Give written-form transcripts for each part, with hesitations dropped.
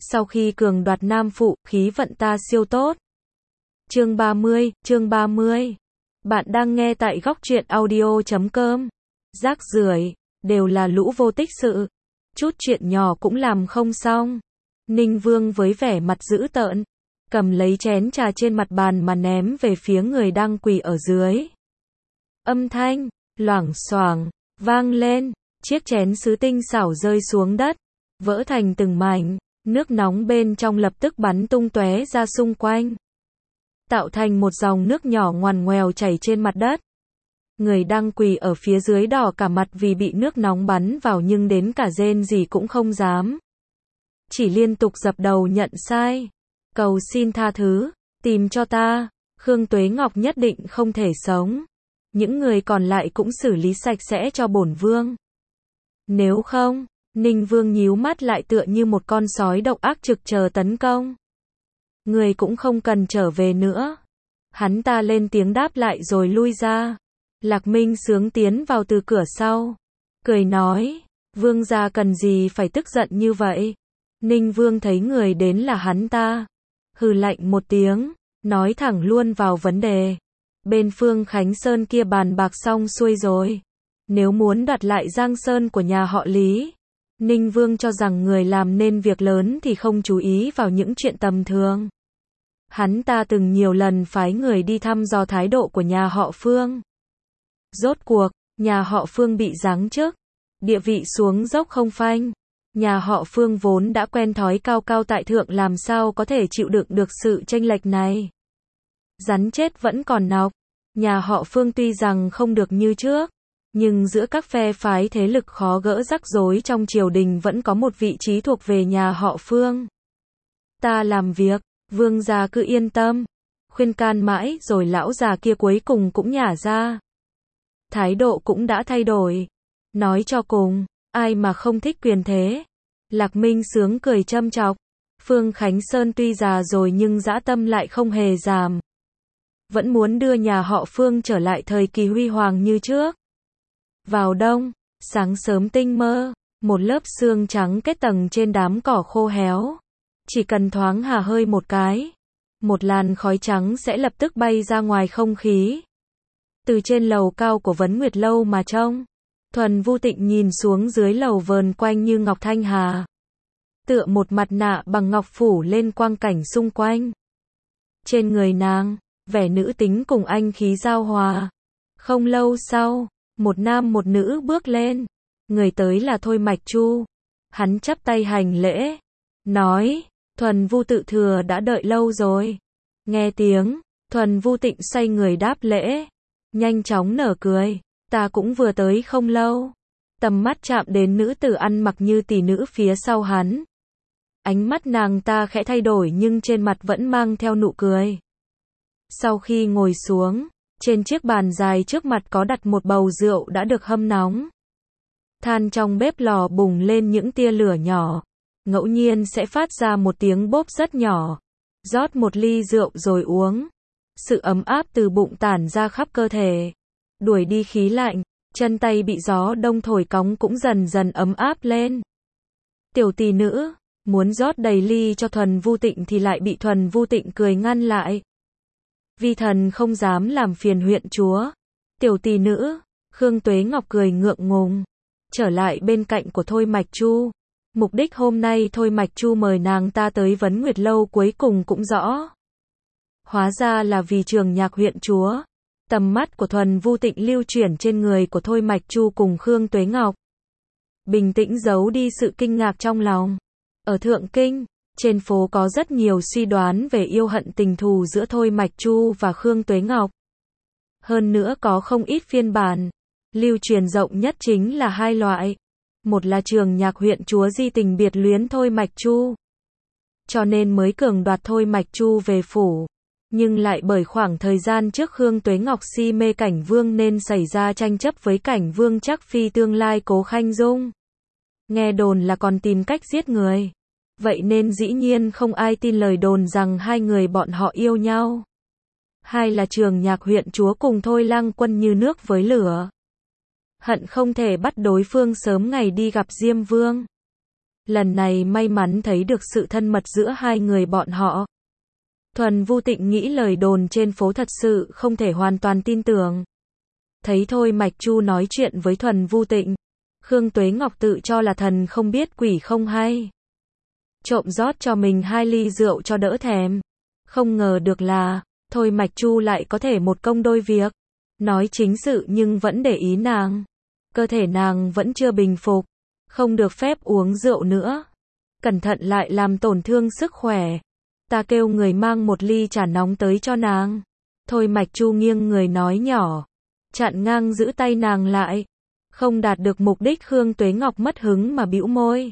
Sau khi cường đoạt nam phụ, khí vận ta siêu tốt. Chương 30. Bạn đang nghe tại góc truyện audio.com. Rác rưởi, đều là lũ vô tích sự. Chút chuyện nhỏ cũng làm không xong. Ninh Vương với vẻ mặt dữ tợn, cầm lấy chén trà trên mặt bàn mà ném về phía người đang quỳ ở dưới. Âm thanh loảng xoảng vang lên, chiếc chén sứ tinh xảo rơi xuống đất, vỡ thành từng mảnh, nước nóng bên trong lập tức bắn tung tóe ra xung quanh, tạo thành một dòng nước nhỏ ngoằn ngoèo chảy trên mặt đất. Người đang quỳ ở phía dưới đỏ cả mặt vì bị nước nóng bắn vào nhưng đến cả rên gì cũng không dám. Chỉ liên tục dập đầu nhận sai, cầu xin tha thứ, tìm cho ta, Khương Tuế Ngọc nhất định không thể sống. Những người còn lại cũng xử lý sạch sẽ cho bổn vương. Nếu không, Ninh Vương nhíu mắt lại tựa như một con sói độc ác trực chờ tấn công. Người cũng không cần trở về nữa. Hắn ta lên tiếng đáp lại rồi lui ra. Lạc Minh Sướng tiến vào từ cửa sau, cười nói, vương gia cần gì phải tức giận như vậy. Ninh Vương thấy người đến là hắn ta, hừ lạnh một tiếng, nói thẳng luôn vào vấn đề. Bên Phương Khánh Sơn kia bàn bạc xong xuôi rồi. Nếu muốn đoạt lại Giang Sơn của nhà họ Lý, Ninh Vương cho rằng người làm nên việc lớn thì không chú ý vào những chuyện tầm thường. Hắn ta từng nhiều lần phái người đi thăm dò thái độ của nhà họ Phương. Rốt cuộc, nhà họ Phương bị giáng chức, địa vị xuống dốc không phanh. Nhà họ Phương vốn đã quen thói cao cao tại thượng làm sao có thể chịu đựng được sự chênh lệch này. Rắn chết vẫn còn nọc. Nhà họ Phương tuy rằng không được như trước, nhưng giữa các phe phái thế lực khó gỡ rắc rối trong triều đình vẫn có một vị trí thuộc về nhà họ Phương. Ta làm việc, vương gia cứ yên tâm. Khuyên can mãi rồi lão già kia cuối cùng cũng nhả ra. Thái độ cũng đã thay đổi. Nói cho cùng, ai mà không thích quyền thế. Lạc Minh Sướng cười châm chọc. Phương Khánh Sơn tuy già rồi nhưng dã tâm lại không hề giảm. Vẫn muốn đưa nhà họ Phương trở lại thời kỳ huy hoàng như trước. Vào đông, sáng sớm tinh mơ, một lớp sương trắng kết tầng trên đám cỏ khô héo. Chỉ cần thoáng hà hơi một cái, một làn khói trắng sẽ lập tức bay ra ngoài không khí. Từ trên lầu cao của Vấn Nguyệt Lâu mà trông, Thuần Vu Tịnh nhìn xuống dưới lầu vờn quanh như ngọc thanh hà. Tựa một mặt nạ bằng ngọc phủ lên quang cảnh xung quanh. Trên người nàng, vẻ nữ tính cùng anh khí giao hòa. Không lâu sau, một nam một nữ bước lên. Người tới là Thôi Mạch Chu. Hắn chắp tay hành lễ, nói, Thuần Vu tự thừa đã đợi lâu rồi. Nghe tiếng, Thuần Vu Tịnh xoay người đáp lễ, nhanh chóng nở cười, ta cũng vừa tới không lâu. Tầm mắt chạm đến nữ tử ăn mặc như tỷ nữ phía sau hắn. Ánh mắt nàng ta khẽ thay đổi nhưng trên mặt vẫn mang theo nụ cười. Sau khi ngồi xuống, trên chiếc bàn dài trước mặt có đặt một bầu rượu đã được hâm nóng. Than trong bếp lò bùng lên những tia lửa nhỏ, ngẫu nhiên sẽ phát ra một tiếng bốp rất nhỏ. Rót một ly rượu rồi uống. Sự ấm áp từ bụng tản ra khắp cơ thể, đuổi đi khí lạnh, chân tay bị gió đông thổi cóng cũng dần dần ấm áp lên. Tiểu tỷ nữ muốn rót đầy ly cho Thuần Vu Tịnh thì lại bị Thuần Vu Tịnh cười ngăn lại. Vi thần không dám làm phiền huyện chúa. Tiểu tỷ nữ, Khương Tuế Ngọc cười ngượng ngùng, trở lại bên cạnh của Thôi Mạch Chu. Mục đích hôm nay Thôi Mạch Chu mời nàng ta tới Vấn Nguyệt Lâu cuối cùng cũng rõ. Hóa ra là vì Trường Nhạc huyện chúa. Tầm mắt của Thuần Vu Tịnh lưu chuyển trên người của Thôi Mạch Chu cùng Khương Tuế Ngọc. Bình tĩnh giấu đi sự kinh ngạc trong lòng. Ở Thượng Kinh, trên phố có rất nhiều suy đoán về yêu hận tình thù giữa Thôi Mạch Chu và Khương Tuế Ngọc. Hơn nữa có không ít phiên bản. Lưu truyền rộng nhất chính là hai loại. Một là Trường Nhạc huyện chúa di tình biệt luyến Thôi Mạch Chu, cho nên mới cường đoạt Thôi Mạch Chu về phủ. Nhưng lại bởi khoảng thời gian trước Khương Tuế Ngọc si mê Cảnh Vương nên xảy ra tranh chấp với Cảnh Vương Trắc Phi tương lai Cố Khanh Dung. Nghe đồn là còn tìm cách giết người. Vậy nên dĩ nhiên không ai tin lời đồn rằng hai người bọn họ yêu nhau. Hai là Trường Nhạc huyện chúa cùng Thôi Lăng Quân như nước với lửa. Hận không thể bắt đối phương sớm ngày đi gặp Diêm Vương. Lần này may mắn thấy được sự thân mật giữa hai người bọn họ. Thuần Vu Tịnh nghĩ lời đồn trên phố thật sự không thể hoàn toàn tin tưởng. Thấy Thôi Mạch Chu nói chuyện với Thuần Vu Tịnh, Khương Tuế Ngọc tự cho là thần không biết quỷ không hay. Trộm rót cho mình 2 ly rượu cho đỡ thèm. Không ngờ được là, Thôi Mạch Chu lại có thể một công đôi việc. Nói chính sự nhưng vẫn để ý nàng. Cơ thể nàng vẫn chưa bình phục. Không được phép uống rượu nữa. Cẩn thận lại làm tổn thương sức khỏe. Ta kêu người mang 1 ly trà nóng tới cho nàng. Thôi Mạch Chu nghiêng người nói nhỏ. Chặn ngang giữ tay nàng lại. Không đạt được mục đích, Khương Tuế Ngọc mất hứng mà bĩu môi.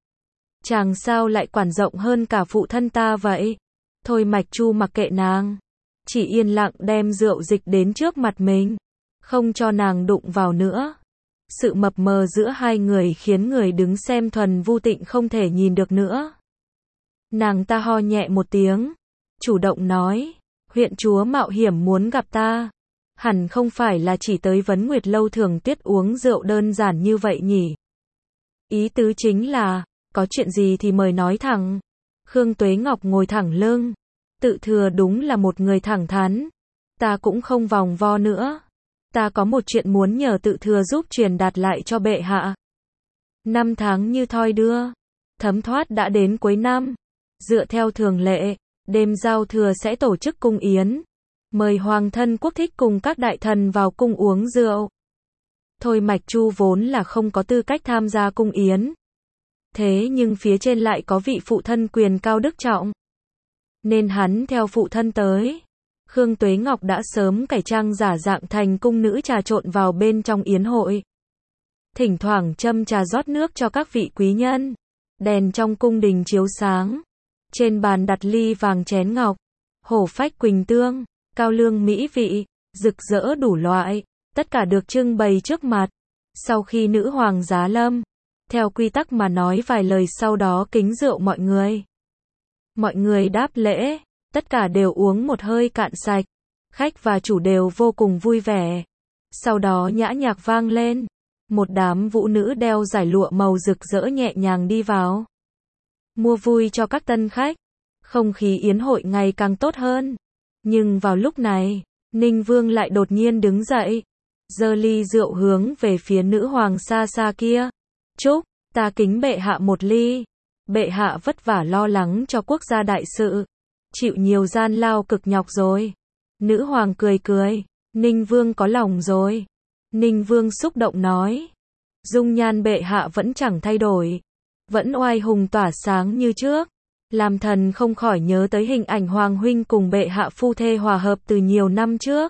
Chàng sao lại quản rộng hơn cả phụ thân ta vậy? Thôi Mạch Chu mặc kệ nàng. Chỉ yên lặng đem rượu dịch đến trước mặt mình. Không cho nàng đụng vào nữa. Sự mập mờ giữa hai người khiến người đứng xem Thuần Vu Tịnh không thể nhìn được nữa. Nàng ta ho nhẹ một tiếng. Chủ động nói. Huyện chúa mạo hiểm muốn gặp ta. Hẳn không phải là chỉ tới Vấn Nguyệt Lâu Thường Tuyết uống rượu đơn giản như vậy nhỉ? Ý tứ chính là, có chuyện gì thì mời nói thẳng. Khương Tuế Ngọc ngồi thẳng lưng. Tự thừa đúng là một người thẳng thắn. Ta cũng không vòng vo nữa. Ta có một chuyện muốn nhờ tự thừa giúp truyền đạt lại cho bệ hạ. 5 tháng như thoi đưa. Thấm thoát đã đến cuối năm. Dựa theo thường lệ, đêm giao thừa sẽ tổ chức cung yến. Mời Hoàng thân Quốc thích cùng các đại thần vào cung uống rượu. Thôi Mạch Chu vốn là không có tư cách tham gia cung yến. Thế nhưng phía trên lại có vị phụ thân quyền cao đức trọng. Nên hắn theo phụ thân tới. Khương Tuế Ngọc đã sớm cải trang giả dạng thành cung nữ trà trộn vào bên trong yến hội. Thỉnh thoảng châm trà rót nước cho các vị quý nhân. Đèn trong cung đình chiếu sáng. Trên bàn đặt ly vàng chén ngọc. Hổ phách quỳnh tương. Cao lương mỹ vị. Rực rỡ đủ loại. Tất cả được trưng bày trước mặt. Sau khi nữ hoàng giá lâm. Theo quy tắc mà nói vài lời sau đó kính rượu mọi người. Mọi người đáp lễ. Tất cả đều uống một hơi cạn sạch. Khách và chủ đều vô cùng vui vẻ. Sau đó nhã nhạc vang lên. Một đám vũ nữ đeo dải lụa màu rực rỡ nhẹ nhàng đi vào. Mua vui cho các tân khách. Không khí yến hội ngày càng tốt hơn. Nhưng vào lúc này, Ninh Vương lại đột nhiên đứng dậy. Giơ ly rượu hướng về phía nữ hoàng xa xa kia. Chúc, ta kính bệ hạ một ly. Bệ hạ vất vả lo lắng cho quốc gia đại sự. Chịu nhiều gian lao cực nhọc rồi. Nữ hoàng cười cười. Ninh Vương có lòng rồi. Ninh Vương xúc động nói. Dung nhan bệ hạ vẫn chẳng thay đổi. Vẫn oai hùng tỏa sáng như trước. Làm thần không khỏi nhớ tới hình ảnh Hoàng huynh cùng bệ hạ phu thê hòa hợp từ nhiều năm trước.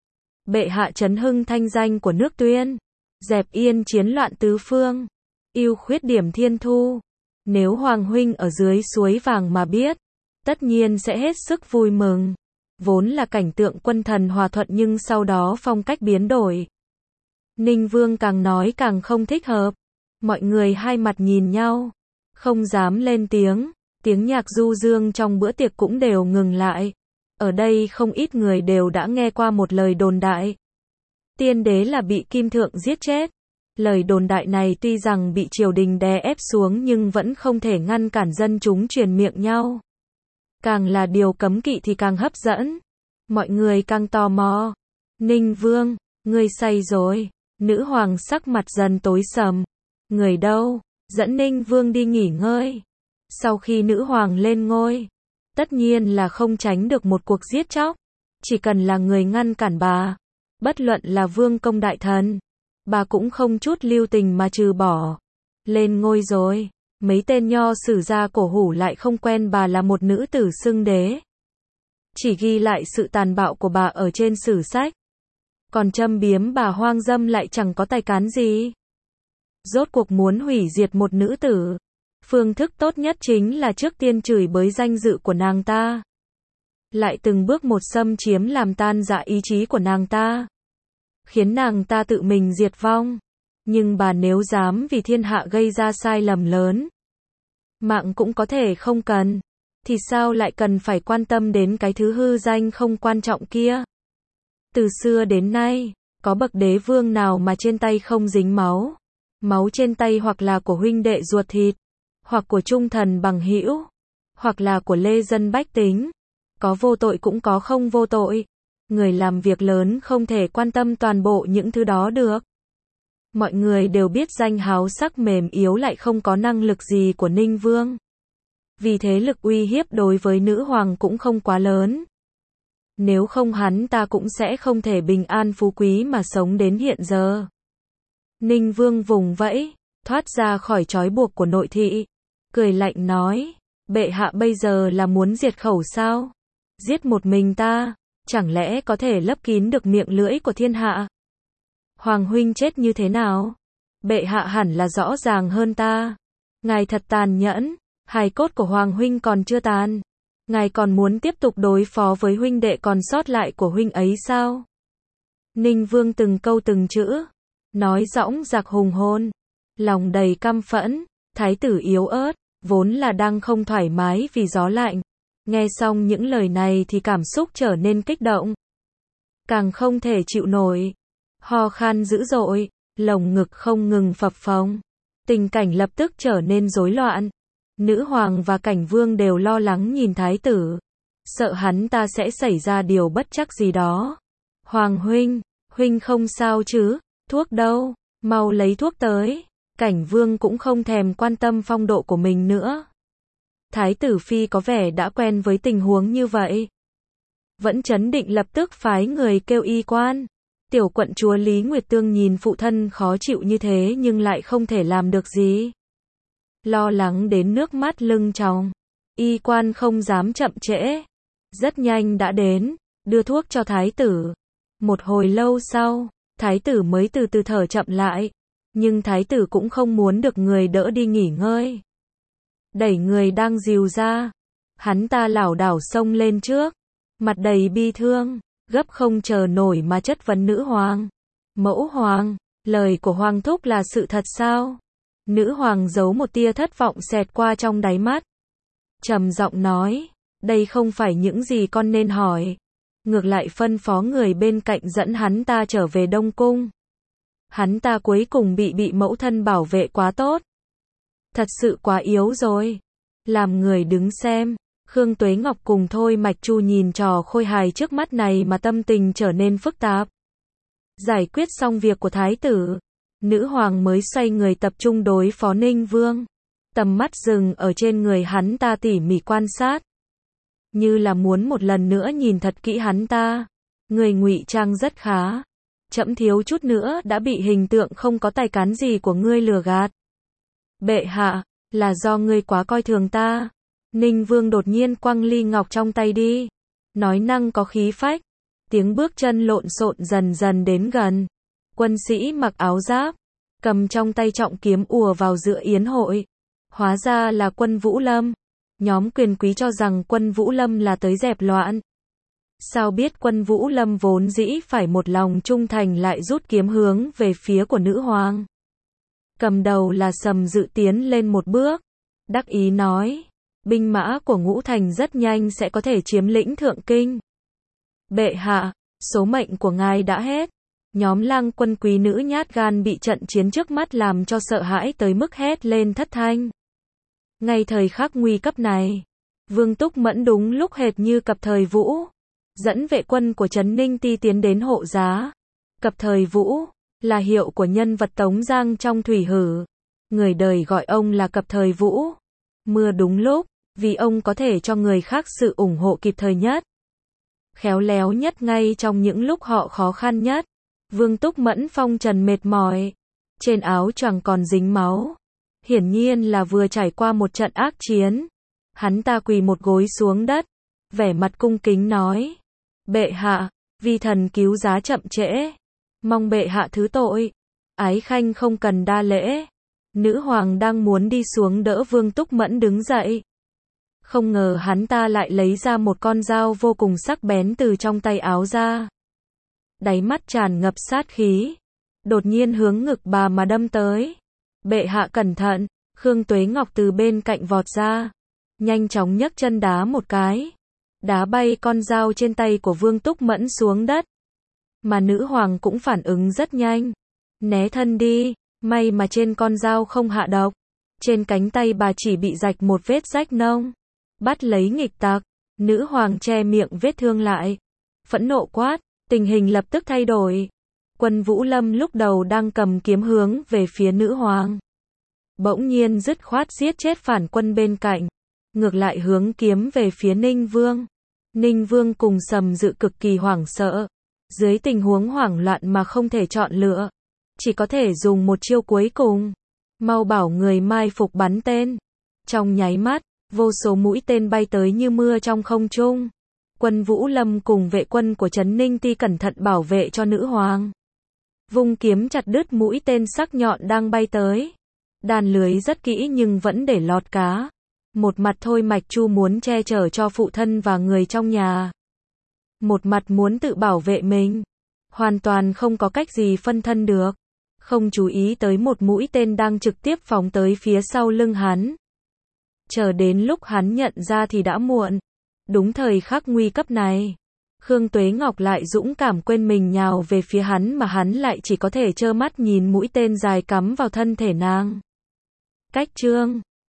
Bệ hạ trấn hưng thanh danh của nước Tuyên. Dẹp yên chiến loạn tứ phương. Ưu khuyết điểm thiên thu. Nếu Hoàng huynh ở dưới suối vàng mà biết, tất nhiên sẽ hết sức vui mừng. Vốn là cảnh tượng quân thần hòa thuận nhưng sau đó phong cách biến đổi. Ninh Vương càng nói càng không thích hợp. Mọi người hai mặt nhìn nhau. Không dám lên tiếng. Tiếng nhạc du dương trong bữa tiệc cũng đều ngừng lại. Ở đây không ít người đều đã nghe qua một lời đồn đại. Tiên đế là bị Kim Thượng giết chết. Lời đồn đại này tuy rằng bị triều đình đè ép xuống nhưng vẫn không thể ngăn cản dân chúng truyền miệng nhau. Càng là điều cấm kỵ thì càng hấp dẫn. Mọi người càng tò mò. Ninh Vương, ngươi say rồi. Nữ hoàng sắc mặt dần tối sầm. Người đâu? Dẫn Ninh Vương đi nghỉ ngơi. Sau khi nữ hoàng lên ngôi, tất nhiên là không tránh được một cuộc giết chóc. Chỉ cần là người ngăn cản bà, bất luận là vương công đại thần, bà cũng không chút lưu tình mà trừ bỏ. Lên ngôi rồi, mấy tên nho sử gia cổ hủ lại không quen bà là một nữ tử xưng đế. Chỉ ghi lại sự tàn bạo của bà ở trên sử sách. Còn châm biếm bà hoang dâm lại chẳng có tài cán gì. Rốt cuộc muốn hủy diệt một nữ tử. Phương thức tốt nhất chính là trước tiên chửi bới danh dự của nàng ta. Lại từng bước một xâm chiếm làm tan rã ý chí của nàng ta. Khiến nàng ta tự mình diệt vong. Nhưng bà nếu dám vì thiên hạ gây ra sai lầm lớn. Mạng cũng có thể không cần. Thì sao lại cần phải quan tâm đến cái thứ hư danh không quan trọng kia. Từ xưa đến nay, có bậc đế vương nào mà trên tay không dính máu. Máu trên tay hoặc là của huynh đệ ruột thịt. hoặc của trung thần bằng hữu, hoặc là của lê dân bách tính. Có vô tội cũng có không vô tội. Người làm việc lớn không thể quan tâm toàn bộ những thứ đó được. Mọi người đều biết danh háo sắc mềm yếu lại không có năng lực gì của Ninh Vương. Vì thế lực uy hiếp đối với nữ hoàng cũng không quá lớn. Nếu không hắn ta cũng sẽ không thể bình an phú quý mà sống đến hiện giờ. Ninh Vương vùng vẫy, thoát ra khỏi trói buộc của nội thị. Cười lạnh nói, bệ hạ bây giờ là muốn diệt khẩu sao? Giết một mình ta, chẳng lẽ có thể lấp kín được miệng lưỡi của thiên hạ? Hoàng huynh chết như thế nào? Bệ hạ hẳn là rõ ràng hơn ta. Ngài thật tàn nhẫn, hài cốt của Hoàng huynh còn chưa tàn. Ngài còn muốn tiếp tục đối phó với huynh đệ còn sót lại của huynh ấy sao? Ninh Vương từng câu từng chữ, nói dõng dạc hùng hồn, lòng đầy căm phẫn. Thái tử yếu ớt, vốn là đang không thoải mái vì gió lạnh. Nghe xong những lời này thì cảm xúc trở nên kích động. Càng không thể chịu nổi. Ho khan dữ dội, lồng ngực không ngừng phập phồng. Tình cảnh lập tức trở nên rối loạn. Nữ hoàng và cảnh vương đều lo lắng nhìn thái tử. Sợ hắn ta sẽ xảy ra điều bất trắc gì đó. Hoàng huynh, huynh không sao chứ? Thuốc đâu? Mau lấy thuốc tới. Cảnh vương cũng không thèm quan tâm phong độ của mình nữa. Thái tử phi có vẻ đã quen với tình huống như vậy. Vẫn trấn định lập tức phái người kêu y quan. Tiểu quận chúa Lý Nguyệt Tương nhìn phụ thân khó chịu như thế nhưng lại không thể làm được gì. Lo lắng đến nước mắt lưng tròng. Y quan không dám chậm trễ. Rất nhanh đã đến, đưa thuốc cho thái tử. Một hồi lâu sau, thái tử mới từ từ thở chậm lại. Nhưng thái tử cũng không muốn được người đỡ đi nghỉ ngơi. Đẩy người đang dìu ra. Hắn ta lảo đảo xông lên trước. Mặt đầy bi thương, gấp không chờ nổi mà chất vấn nữ hoàng. Mẫu hoàng, lời của hoàng thúc là sự thật sao? Nữ hoàng giấu một tia thất vọng xẹt qua trong đáy mắt. Trầm giọng nói, đây không phải những gì con nên hỏi. Ngược lại phân phó người bên cạnh dẫn hắn ta trở về Đông Cung. Hắn ta cuối cùng bị mẫu thân bảo vệ quá tốt. Thật sự quá yếu rồi. Làm người đứng xem, Khương Tuế Ngọc cùng Thôi Mạch Chu nhìn trò khôi hài trước mắt này mà tâm tình trở nên phức tạp. Giải quyết xong việc của thái tử, nữ hoàng mới xoay người tập trung đối phó Ninh Vương. Tầm mắt dừng ở trên người hắn ta tỉ mỉ quan sát. Như là muốn một lần nữa nhìn thật kỹ hắn ta. Người ngụy trang rất khá. Chậm thiếu chút nữa đã bị hình tượng không có tài cán gì của ngươi lừa gạt. Bệ hạ, là do ngươi quá coi thường ta. Ninh Vương đột nhiên quăng ly ngọc trong tay đi. Nói năng có khí phách. Tiếng bước chân lộn xộn dần dần đến gần. Quân sĩ mặc áo giáp, cầm trong tay trọng kiếm ùa vào giữa yến hội. Hóa ra là quân Vũ Lâm. Nhóm quyền quý cho rằng quân Vũ Lâm là tới dẹp loạn. Sao biết quân Vũ Lâm vốn dĩ phải một lòng trung thành lại rút kiếm hướng về phía của nữ hoàng. Cầm đầu là Sầm Dự tiến lên một bước. Đắc ý nói, binh mã của Ngũ Thành rất nhanh sẽ có thể chiếm lĩnh Thượng Kinh. Bệ hạ, số mệnh của ngài đã hết. Nhóm lang quân quý nữ nhát gan bị trận chiến trước mắt làm cho sợ hãi tới mức hét lên thất thanh. Ngay thời khắc nguy cấp này, Vương Túc Mẫn đúng lúc hệt như Cập Thời Vũ, dẫn vệ quân của Trấn Ninh Ti tiến đến hộ giá. Cập Thời Vũ là hiệu của nhân vật Tống Giang trong Thủy Hử. Người đời gọi ông là Cập Thời Vũ. Mưa đúng lúc, vì ông có thể cho người khác sự ủng hộ kịp thời nhất. Khéo léo nhất ngay trong những lúc họ khó khăn nhất. Vương Túc Mẫn phong trần mệt mỏi. Trên áo choàng còn dính máu. Hiển nhiên là vừa trải qua một trận ác chiến. Hắn ta quỳ một gối xuống đất. Vẻ mặt cung kính nói. Bệ hạ, vi thần cứu giá chậm trễ. Mong bệ hạ thứ tội. Ái khanh không cần đa lễ. Nữ hoàng đang muốn đi xuống đỡ Vương Túc Mẫn đứng dậy. Không ngờ hắn ta lại lấy ra một con dao vô cùng sắc bén từ trong tay áo ra. Đáy mắt tràn ngập sát khí. Đột nhiên hướng ngực bà mà đâm tới. Bệ hạ cẩn thận. Khương Tuế Ngọc từ bên cạnh vọt ra. Nhanh chóng nhấc chân đá một cái. Đá bay con dao trên tay của Vương Túc Mẫn xuống đất. Mà nữ hoàng cũng phản ứng rất nhanh. Né thân đi. May mà trên con dao không hạ độc. Trên cánh tay bà chỉ bị rạch một vết rách nông. Bắt lấy nghịch tặc, nữ hoàng che miệng vết thương lại. Phẫn nộ quát, tình hình lập tức thay đổi. Quân Vũ Lâm lúc đầu đang cầm kiếm hướng về phía nữ hoàng. Bỗng nhiên dứt khoát giết chết phản quân bên cạnh. Ngược lại hướng kiếm về phía Ninh Vương. Ninh Vương cùng Sầm Dự cực kỳ hoảng sợ. Dưới tình huống hoảng loạn mà không thể chọn lựa. Chỉ có thể dùng một chiêu cuối cùng. Mau bảo người mai phục bắn tên. Trong nháy mắt, vô số mũi tên bay tới như mưa trong không trung. Quân Vũ Lâm cùng vệ quân của Trấn Ninh Ti cẩn thận bảo vệ cho nữ hoàng. Vung kiếm chặt đứt mũi tên sắc nhọn đang bay tới. Đàn lưới rất kỹ nhưng vẫn để lọt cá. Một mặt Thôi Mạch Chu muốn che chở cho phụ thân và người trong nhà. Một mặt muốn tự bảo vệ mình. Hoàn toàn không có cách gì phân thân được. Không chú ý tới một mũi tên đang trực tiếp phóng tới phía sau lưng hắn. Chờ đến lúc hắn nhận ra thì đã muộn. Đúng thời khắc nguy cấp này, Khương Tuế Ngọc lại dũng cảm quên mình nhào về phía hắn mà hắn lại chỉ có thể trơ mắt nhìn mũi tên dài cắm vào thân thể nàng. Cách chương